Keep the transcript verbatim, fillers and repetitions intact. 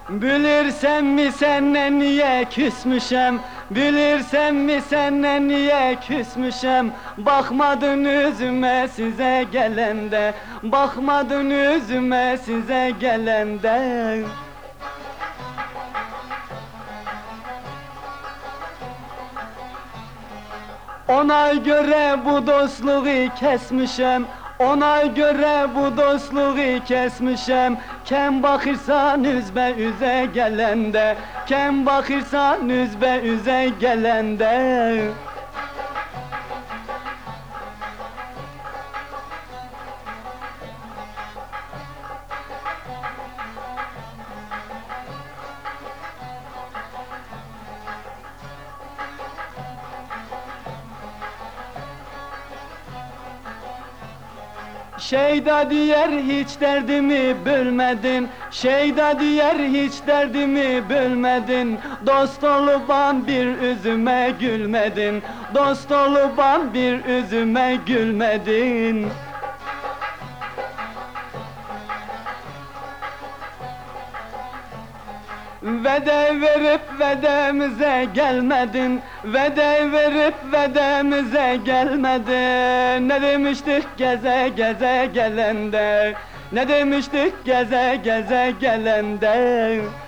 Bilirsen mi senle niye küsmüşem? Bilirsen mi senle niye küsmüşem? Bakmadın yüzüme size gelende, bakmadın yüzüme size gelende. Ona göre bu dostluğu kesmişem, ona göre bu dostluğu kesmişem. Kem bakırsan üzbe üze gelende, kem bakırsan üzbe üze gelende. Şeyda diyer hiç derdimi bölmedin, Şeyda diyer hiç derdimi bölmedin. Dost olup an bir üzüme gülmedin, dost olup an bir üzüme gülmedin. Vede verip vedemize gelmedin, vede verip vedemize gelmedin. Ne demiştik geze geze gelende, ne demiştik geze geze gelende.